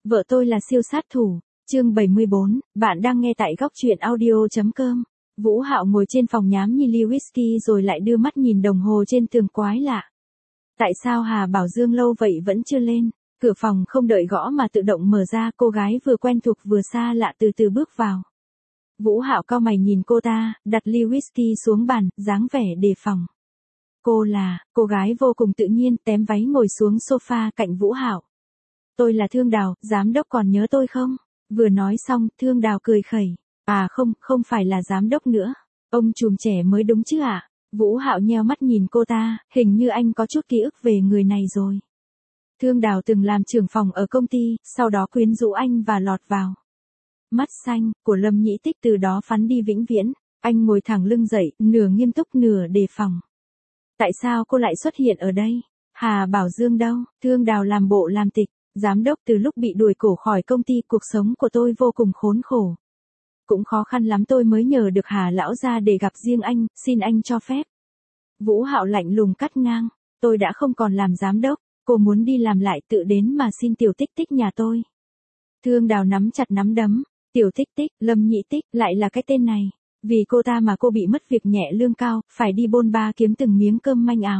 Vợ tôi là siêu sát thủ. Chương 74, bạn đang nghe tại góc truyện audio.com. Vũ Hạo ngồi trên phòng nhám như ly whisky rồi lại đưa mắt nhìn đồng hồ trên tường quái lạ. Tại sao Hà Bảo Dương lâu vậy vẫn chưa lên? Cửa phòng không đợi gõ mà tự động mở ra, cô gái vừa quen thuộc vừa xa lạ từ từ bước vào. Vũ Hạo cau mày nhìn cô ta, đặt ly whisky xuống bàn, dáng vẻ đề phòng. Cô gái vô cùng tự nhiên, tém váy ngồi xuống sofa cạnh Vũ Hạo. Tôi là Thương Đào, giám đốc còn nhớ tôi không? Vừa nói xong, Thương Đào cười khẩy. À không phải là giám đốc nữa. Ông trùm trẻ mới đúng chứ ạ? Vũ Hạo nheo mắt nhìn cô ta, hình như anh có chút ký ức về người này rồi. Thương Đào từng làm trưởng phòng ở công ty, sau đó quyến rũ anh và lọt vào. Mắt xanh của Lâm Nhĩ Tích từ đó phắn đi vĩnh viễn. Anh ngồi thẳng lưng dậy, nửa nghiêm túc nửa đề phòng. Tại sao cô lại xuất hiện ở đây? Hà Bảo Dương đâu? Thương Đào làm bộ làm tịch. Giám đốc, từ lúc bị đuổi cổ khỏi công ty, cuộc sống của tôi vô cùng khốn khổ. Cũng khó khăn lắm tôi mới nhờ được Hà lão ra để gặp riêng anh, xin anh cho phép. Vũ Hạo lạnh lùng cắt ngang. Tôi đã không còn làm giám đốc, cô muốn đi làm lại tự đến mà xin Tiểu Tích Tích nhà tôi. Thương Đào nắm chặt nắm đấm. Tiểu Tích Tích, Lâm Nhĩ Tích, lại là cái tên này. Vì cô ta mà cô bị mất việc nhẹ lương cao, phải đi bôn ba kiếm từng miếng cơm manh áo.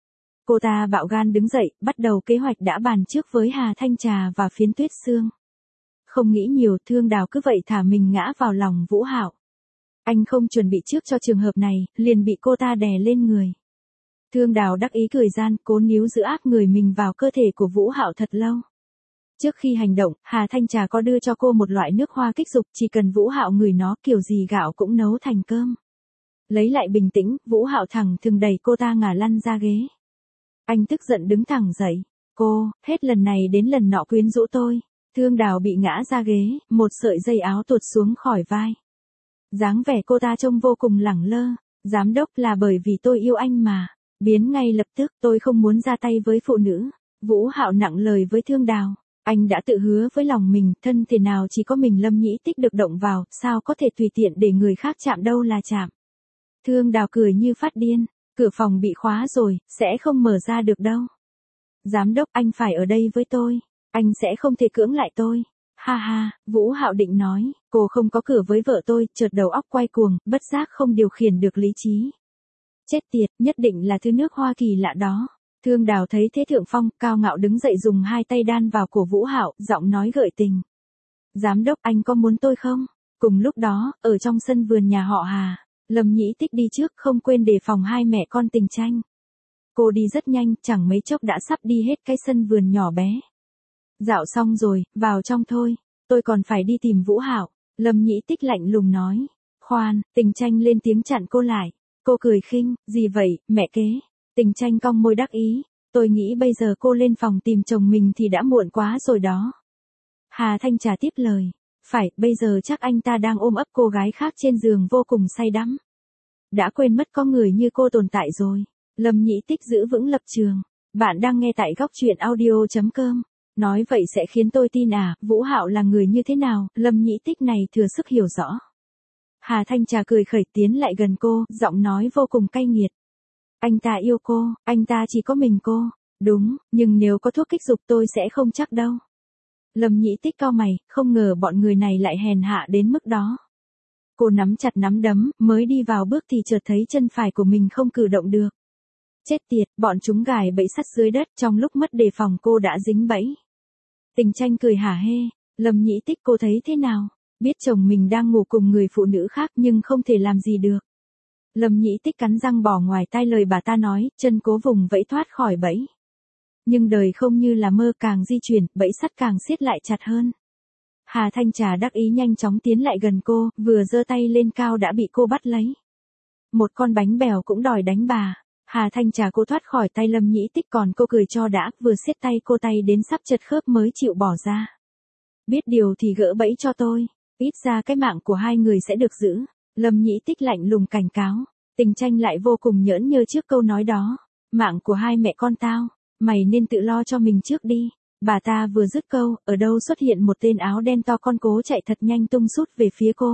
Cô ta bạo gan đứng dậy, bắt đầu kế hoạch đã bàn trước với Hà Thanh Trà và Phiến Tuyết Sương. Không nghĩ nhiều, Thương Đào cứ vậy thả mình ngã vào lòng Vũ Hạo. Anh không chuẩn bị trước cho trường hợp này, liền bị cô ta đè lên người. Thương Đào đắc ý cười gian, cố níu giữ áp người mình vào cơ thể của Vũ Hạo thật lâu. Trước khi hành động, Hà Thanh Trà có đưa cho cô một loại nước hoa kích dục, chỉ cần Vũ Hạo ngửi nó kiểu gì gạo cũng nấu thành cơm. Lấy lại bình tĩnh, Vũ Hạo thẳng thừng đẩy cô ta ngả lăn ra ghế. Anh tức giận đứng thẳng dậy. Hết lần này đến lần nọ quyến rũ tôi. Thương Đào bị ngã ra ghế, một sợi dây áo tuột xuống khỏi vai. Dáng vẻ cô ta trông vô cùng lẳng lơ. Giám đốc, là bởi vì tôi yêu anh mà. Biến ngay lập tức, tôi không muốn ra tay với phụ nữ. Vũ Hạo nặng lời với Thương Đào. Anh đã tự hứa với lòng mình, thân thể nào chỉ có mình Lâm Nhĩ Tích được động vào, sao có thể tùy tiện để người khác chạm đâu là chạm. Thương Đào cười như phát điên. Cửa phòng bị khóa rồi, sẽ không mở ra được đâu. Giám đốc, anh phải ở đây với tôi. Anh sẽ không thể cưỡng lại tôi. Ha ha, Vũ Hạo định nói, cô không có cửa với vợ tôi, chợt đầu óc quay cuồng, bất giác không điều khiển được lý trí. Chết tiệt, nhất định là thứ nước Hoa Kỳ lạ đó. Thương Đào thấy thế thượng phong, cao ngạo đứng dậy dùng hai tay đan vào cổ Vũ Hạo, giọng nói gợi tình. Giám đốc, anh có muốn tôi không? Cùng lúc đó, ở trong sân vườn nhà họ Hà, Lâm Nhĩ Tích đi trước, không quên đề phòng hai mẹ con tình tranh. Cô đi rất nhanh, chẳng mấy chốc đã sắp đi hết cái sân vườn nhỏ bé. Dạo xong rồi, vào trong thôi, tôi còn phải đi tìm Vũ Hạo. Lâm Nhĩ Tích lạnh lùng nói. Khoan, Tình tranh lên tiếng chặn cô lại. Cô cười khinh, gì vậy, mẹ kế? Tình tranh cong môi đắc ý. Tôi nghĩ bây giờ cô lên phòng tìm chồng mình thì đã muộn quá rồi đó. Hà Thanh Trà tiếp lời. Phải, bây giờ chắc anh ta đang ôm ấp cô gái khác trên giường vô cùng say đắm. Đã quên mất có người như cô tồn tại rồi. Lâm Nhĩ Tích giữ vững lập trường. Bạn đang nghe tại góc truyện audio.com. Nói vậy sẽ khiến tôi tin à, Vũ Hạo là người như thế nào, Lâm Nhĩ Tích này thừa sức hiểu rõ. Hà Thanh Trà cười khẩy tiến lại gần cô, giọng nói vô cùng cay nghiệt. Anh ta yêu cô, anh ta chỉ có mình cô. Đúng, nhưng nếu có thuốc kích dục tôi sẽ không chắc đâu. Lâm Nhĩ Tích cau mày, không ngờ bọn người này lại hèn hạ đến mức đó. Cô nắm chặt nắm đấm, mới đi vào bước thì chợt thấy chân phải của mình không cử động được. Chết tiệt, bọn chúng gài bẫy sắt dưới đất, trong lúc mất đề phòng cô đã dính bẫy. Tình tranh cười hả hê. Lâm Nhĩ Tích, cô thấy thế nào? Biết chồng mình đang ngủ cùng người phụ nữ khác nhưng không thể làm gì được. Lâm Nhĩ Tích cắn răng bỏ ngoài tai lời bà ta nói, chân cố vùng vẫy thoát khỏi bẫy. Nhưng đời không như là mơ, càng di chuyển, bẫy sắt càng siết lại chặt hơn. Hà Thanh Trà đắc ý nhanh chóng tiến lại gần cô, vừa giơ tay lên cao đã bị cô bắt lấy. Một con bánh bèo cũng đòi đánh bà. Hà Thanh Trà cô thoát khỏi tay Lâm Nhĩ Tích, còn cô cười cho đã, vừa siết tay cô tay đến sắp chật khớp mới chịu bỏ ra. Biết điều thì gỡ bẫy cho tôi, ít ra cái mạng của hai người sẽ được giữ. Lâm Nhĩ Tích lạnh lùng cảnh cáo. Tình tranh lại vô cùng nhỡn nhơ trước câu nói đó. Mạng của hai mẹ con tao, mày nên tự lo cho mình trước đi. Bà ta vừa dứt câu, ở đâu xuất hiện một tên áo đen to con cố chạy thật nhanh tung sút về phía cô.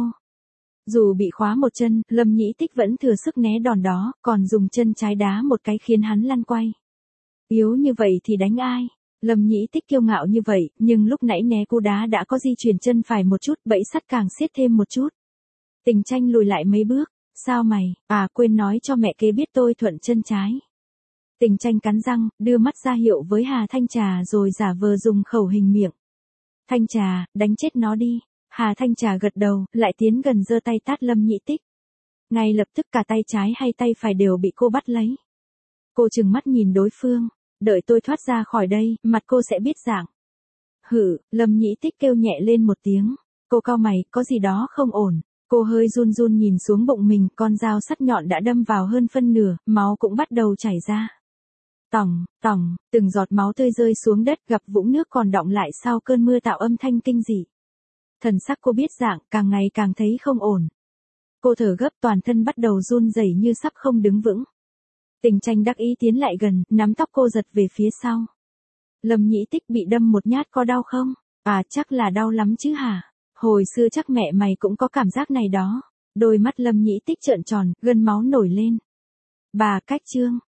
Dù bị khóa một chân, Lâm Nhĩ Tích vẫn thừa sức né đòn đó, còn dùng chân trái đá một cái khiến hắn lăn quay. Yếu như vậy thì đánh ai? Lâm Nhĩ Tích kiêu ngạo như vậy, nhưng lúc nãy né cú đá đã có di chuyển chân phải một chút, bẫy sắt càng siết thêm một chút. Tình Tranh lùi lại mấy bước, sao mày, quên nói cho mẹ kế biết tôi thuận chân trái. Tình Tranh cắn răng, đưa mắt ra hiệu với Hà Thanh Trà rồi giả vờ dùng khẩu hình miệng. Thanh Trà, đánh chết nó đi. Hà Thanh Trà gật đầu, lại tiến gần giơ tay tát Lâm Nhĩ Tích. Ngay lập tức cả tay trái hay tay phải đều bị cô bắt lấy. Cô trừng mắt nhìn đối phương, đợi tôi thoát ra khỏi đây, mặt cô sẽ biết dạng. Hử, Lâm Nhĩ Tích kêu nhẹ lên một tiếng. Cô cau mày, có gì đó không ổn. Cô hơi run run nhìn xuống bụng mình, con dao sắt nhọn đã đâm vào hơn phân nửa, máu cũng bắt đầu chảy ra. Tòng, tòng, từng giọt máu tươi rơi xuống đất, gặp vũng nước còn đọng lại sau cơn mưa tạo âm thanh kinh dị. Thần sắc cô biết dạng, càng ngày càng thấy không ổn. Cô thở gấp, toàn thân bắt đầu run rẩy như sắp không đứng vững. Tình Tranh đắc ý tiến lại gần, nắm tóc cô giật về phía sau. Lâm Nhĩ Tích bị đâm một nhát có đau không? Chắc là đau lắm chứ hả? Hồi xưa chắc mẹ mày cũng có cảm giác này đó. Đôi mắt Lâm Nhĩ Tích trợn tròn, gân máu nổi lên. Bà cách Trương,